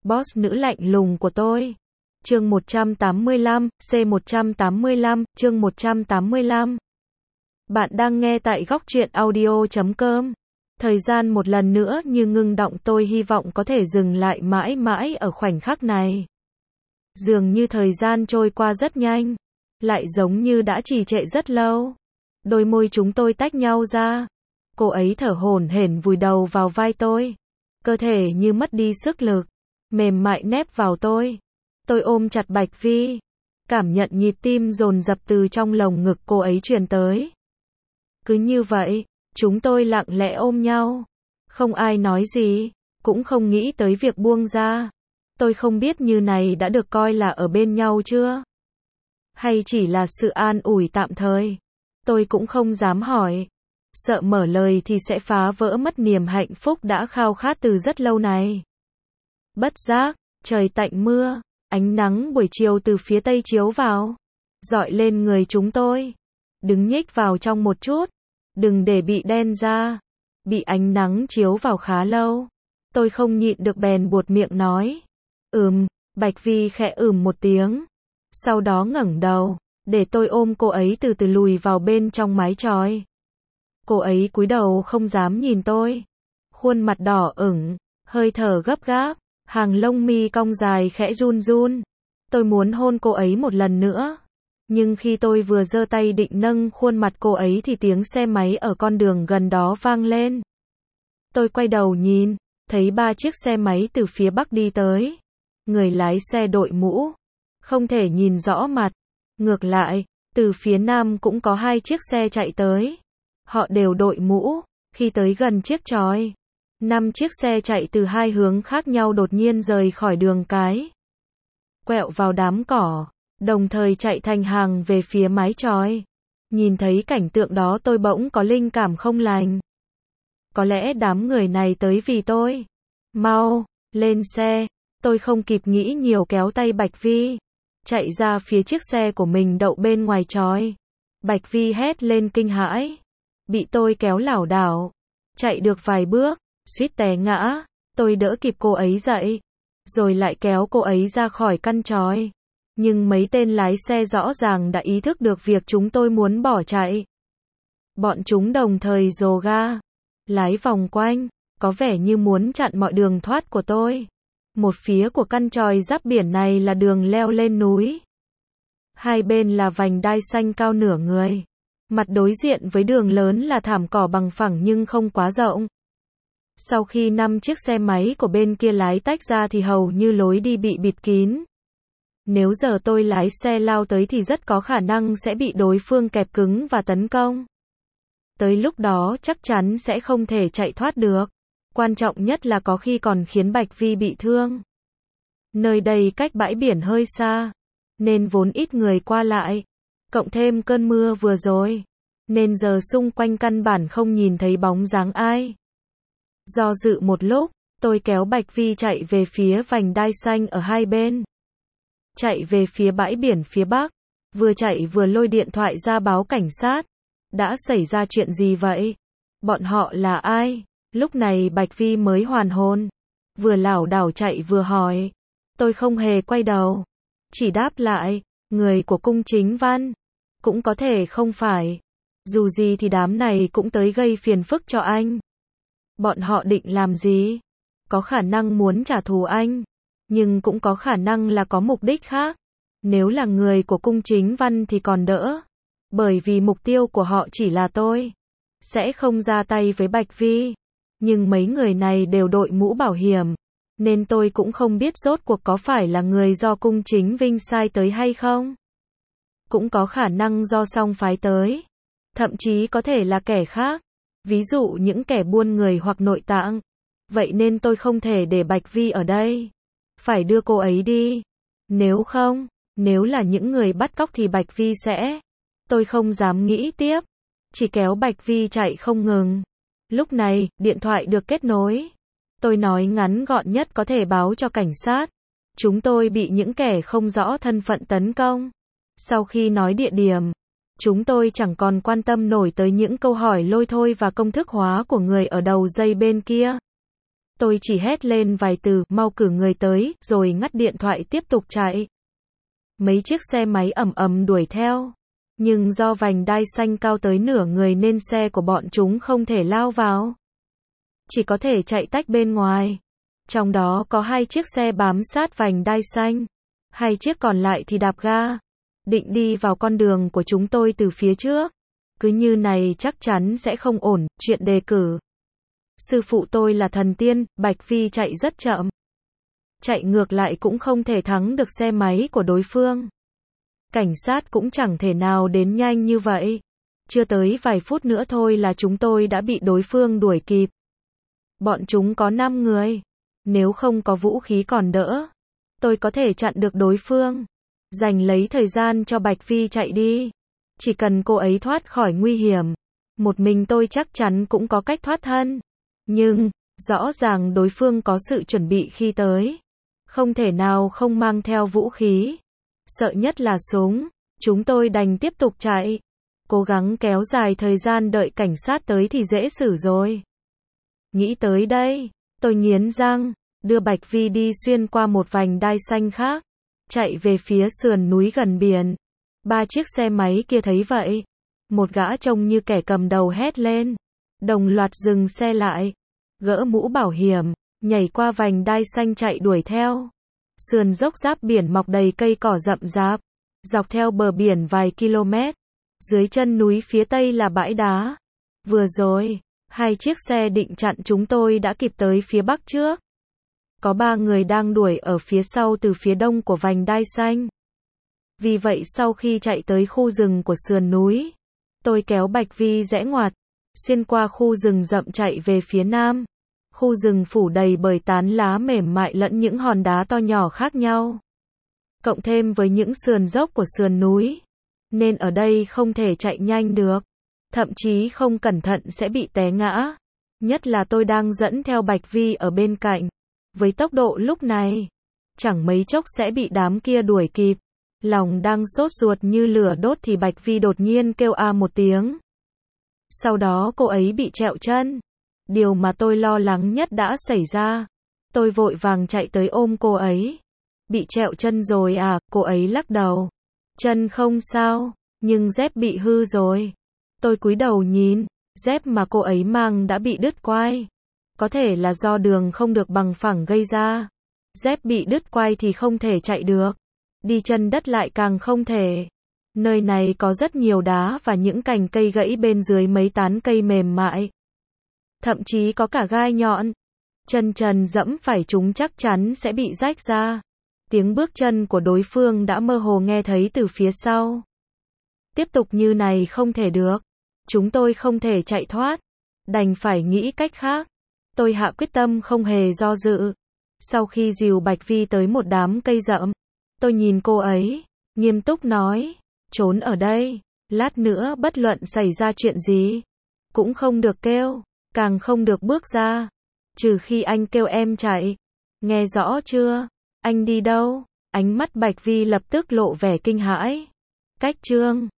boss nữ lạnh lùng của tôi. Chương 185, C185, chương 185. Bạn đang nghe tại góc truyện audio.com. Thời gian một lần nữa như ngưng động, tôi hy vọng có thể dừng lại mãi mãi ở khoảnh khắc này. Dường như thời gian trôi qua rất nhanh, lại giống như đã trì trệ rất lâu. Đôi môi chúng tôi tách nhau ra. Cô ấy thở hổn hển vùi đầu vào vai tôi. Cơ thể như mất đi sức lực, mềm mại nép vào tôi. Tôi ôm chặt Bạch Vi, cảm nhận nhịp tim dồn dập từ trong lồng ngực cô ấy truyền tới. Cứ như vậy, chúng tôi lặng lẽ ôm nhau. Không ai nói gì, cũng không nghĩ tới việc buông ra. Tôi không biết như này đã được coi là ở bên nhau chưa? Hay chỉ là sự an ủi tạm thời? Tôi cũng không dám hỏi. Sợ mở lời thì sẽ phá vỡ mất niềm hạnh phúc đã khao khát từ rất lâu này. Bất giác, trời tạnh mưa, ánh nắng buổi chiều từ phía tây chiếu vào, rọi lên người chúng tôi. Đứng nhích vào trong một chút, đừng để bị đen da. Bị ánh nắng chiếu vào khá lâu. Tôi không nhịn được bèn buột miệng nói. Bạch Vi khẽ một tiếng. Sau đó ngẩng đầu, để tôi ôm cô ấy từ từ lùi vào bên trong mái chòi. Cô ấy cúi đầu không dám nhìn tôi. Khuôn mặt đỏ ửng, hơi thở gấp gáp, hàng lông mi cong dài khẽ run run. Tôi muốn hôn cô ấy một lần nữa. Nhưng khi tôi vừa giơ tay định nâng khuôn mặt cô ấy thì tiếng xe máy ở con đường gần đó vang lên. Tôi quay đầu nhìn, thấy 3 chiếc xe máy từ phía bắc đi tới. Người lái xe đội mũ, không thể nhìn rõ mặt. Ngược lại, từ phía nam cũng có 2 chiếc xe chạy tới. Họ đều đội mũ. Khi tới gần chiếc chòi, 5 chiếc xe chạy từ 2 hướng khác nhau đột nhiên rời khỏi đường cái, quẹo vào đám cỏ, đồng thời chạy thành hàng về phía mái chòi. Nhìn thấy cảnh tượng đó tôi bỗng có linh cảm không lành. Có lẽ đám người này tới vì tôi. Mau, lên xe. Tôi không kịp nghĩ nhiều kéo tay Bạch Vi, chạy ra phía chiếc xe của mình đậu bên ngoài chòi. Bạch Vi hét lên kinh hãi. Bị tôi kéo lảo đảo. Chạy được vài bước, suýt té ngã. Tôi đỡ kịp cô ấy dậy, rồi lại kéo cô ấy ra khỏi căn chòi. Nhưng mấy tên lái xe rõ ràng đã ý thức được việc chúng tôi muốn bỏ chạy. Bọn chúng đồng thời dồ ga, lái vòng quanh, có vẻ như muốn chặn mọi đường thoát của tôi. Một phía của căn chòi giáp biển này là đường leo lên núi. Hai bên là vành đai xanh cao nửa người. Mặt đối diện với đường lớn là thảm cỏ bằng phẳng nhưng không quá rộng. Sau khi 5 chiếc xe máy của bên kia lái tách ra thì hầu như lối đi bị bịt kín. Nếu giờ tôi lái xe lao tới thì rất có khả năng sẽ bị đối phương kẹp cứng và tấn công. Tới lúc đó chắc chắn sẽ không thể chạy thoát được. Quan trọng nhất là có khi còn khiến Bạch Vi bị thương. Nơi đây cách bãi biển hơi xa, nên vốn ít người qua lại. Cộng thêm cơn mưa vừa rồi, nên giờ xung quanh căn bản không nhìn thấy bóng dáng ai. Do dự một lúc, tôi kéo Bạch Vi chạy về phía vành đai xanh ở hai bên. Chạy về phía bãi biển phía bắc, vừa chạy vừa lôi điện thoại ra báo cảnh sát. Đã xảy ra chuyện gì vậy? Bọn họ là ai? Lúc này Bạch Vi mới hoàn hồn, vừa lảo đảo chạy vừa hỏi. Tôi không hề quay đầu, chỉ đáp lại, người của cung chính văn. Cũng có thể không phải. Dù gì thì đám này cũng tới gây phiền phức cho anh. Bọn họ định làm gì? Có khả năng muốn trả thù anh, nhưng cũng có khả năng là có mục đích khác. Nếu là người của cung chính văn thì còn đỡ, bởi vì mục tiêu của họ chỉ là tôi. Sẽ không ra tay với Bạch Vi. Nhưng mấy người này đều đội mũ bảo hiểm, nên tôi cũng không biết rốt cuộc có phải là người do cung chính Vinh sai tới hay không. Cũng có khả năng do song phái tới. Thậm chí có thể là kẻ khác. Ví dụ những kẻ buôn người hoặc nội tạng. Vậy nên tôi không thể để Bạch Vi ở đây. Phải đưa cô ấy đi. Nếu không, nếu là những người bắt cóc thì Bạch Vi sẽ. Tôi không dám nghĩ tiếp. Chỉ kéo Bạch Vi chạy không ngừng. Lúc này, điện thoại được kết nối. Tôi nói ngắn gọn nhất có thể báo cho cảnh sát. Chúng tôi bị những kẻ không rõ thân phận tấn công. Sau khi nói địa điểm, chúng tôi chẳng còn quan tâm nổi tới những câu hỏi lôi thôi và công thức hóa của người ở đầu dây bên kia. Tôi chỉ hét lên vài từ, mau cử người tới, rồi ngắt điện thoại tiếp tục chạy. Mấy chiếc xe máy ầm ầm đuổi theo. Nhưng do vành đai xanh cao tới nửa người nên xe của bọn chúng không thể lao vào. Chỉ có thể chạy tách bên ngoài. Trong đó có 2 chiếc xe bám sát vành đai xanh. 2 chiếc còn lại thì đạp ga. Định đi vào con đường của chúng tôi từ phía trước. Cứ như này chắc chắn sẽ không ổn, chuyện đề cử. Sư phụ tôi là thần tiên, Bạch Phi chạy rất chậm. Chạy ngược lại cũng không thể thắng được xe máy của đối phương. Cảnh sát cũng chẳng thể nào đến nhanh như vậy. Chưa tới vài phút nữa thôi là chúng tôi đã bị đối phương đuổi kịp. Bọn chúng có 5 người. Nếu không có vũ khí còn đỡ, tôi có thể chặn được đối phương. Dành lấy thời gian cho Bạch Phi chạy đi. Chỉ cần cô ấy thoát khỏi nguy hiểm, một mình tôi chắc chắn cũng có cách thoát thân. Nhưng, rõ ràng đối phương có sự chuẩn bị khi tới. Không thể nào không mang theo vũ khí. Sợ nhất là súng. Chúng tôi đành tiếp tục chạy. Cố gắng kéo dài thời gian đợi cảnh sát tới thì dễ xử rồi. Nghĩ tới đây, tôi nghiến răng, đưa Bạch Vi đi xuyên qua một vành đai xanh khác, chạy về phía sườn núi gần biển. 3 chiếc xe máy kia thấy vậy. Một gã trông như kẻ cầm đầu hét lên. Đồng loạt dừng xe lại, gỡ mũ bảo hiểm, nhảy qua vành đai xanh chạy đuổi theo. Sườn dốc giáp biển mọc đầy cây cỏ rậm rạp, dọc theo bờ biển vài km. Dưới chân núi phía tây là bãi đá. Vừa rồi, 2 chiếc xe định chặn chúng tôi đã kịp tới phía bắc trước. Có 3 người đang đuổi ở phía sau từ phía đông của vành đai xanh. Vì vậy sau khi chạy tới khu rừng của sườn núi, tôi kéo Bạch Vi rẽ ngoặt, xuyên qua khu rừng rậm chạy về phía nam. Khu rừng phủ đầy bởi tán lá mềm mại lẫn những hòn đá to nhỏ khác nhau. Cộng thêm với những sườn dốc của sườn núi, nên ở đây không thể chạy nhanh được. Thậm chí không cẩn thận sẽ bị té ngã. Nhất là tôi đang dẫn theo Bạch Vi ở bên cạnh. Với tốc độ lúc này, chẳng mấy chốc sẽ bị đám kia đuổi kịp. Lòng đang sốt ruột như lửa đốt thì Bạch Vi đột nhiên kêu a một tiếng. Sau đó cô ấy bị trẹo chân. Điều mà tôi lo lắng nhất đã xảy ra. Tôi vội vàng chạy tới ôm cô ấy. Bị trẹo chân rồi à? Cô ấy lắc đầu. Chân không sao, nhưng dép bị hư rồi. Tôi cúi đầu nhìn, dép mà cô ấy mang đã bị đứt quai. Có thể là do đường không được bằng phẳng gây ra. Dép bị đứt quai thì không thể chạy được. Đi chân đất lại càng không thể. Nơi này có rất nhiều đá và những cành cây gãy bên dưới mấy tán cây mềm mại. Thậm chí có cả gai nhọn. Chân trần dẫm phải chúng chắc chắn sẽ bị rách ra. Tiếng bước chân của đối phương đã mơ hồ nghe thấy từ phía sau. Tiếp tục như này không thể được. Chúng tôi không thể chạy thoát. Đành phải nghĩ cách khác. Tôi hạ quyết tâm không hề do dự. Sau khi dìu Bạch Vi tới một đám cây rậm, tôi nhìn cô ấy, nghiêm túc nói, trốn ở đây, lát nữa bất luận xảy ra chuyện gì, cũng không được kêu, càng không được bước ra, trừ khi anh kêu em chạy. Nghe rõ chưa? Anh đi đâu? Ánh mắt Bạch Vi lập tức lộ vẻ kinh hãi. Cách Trương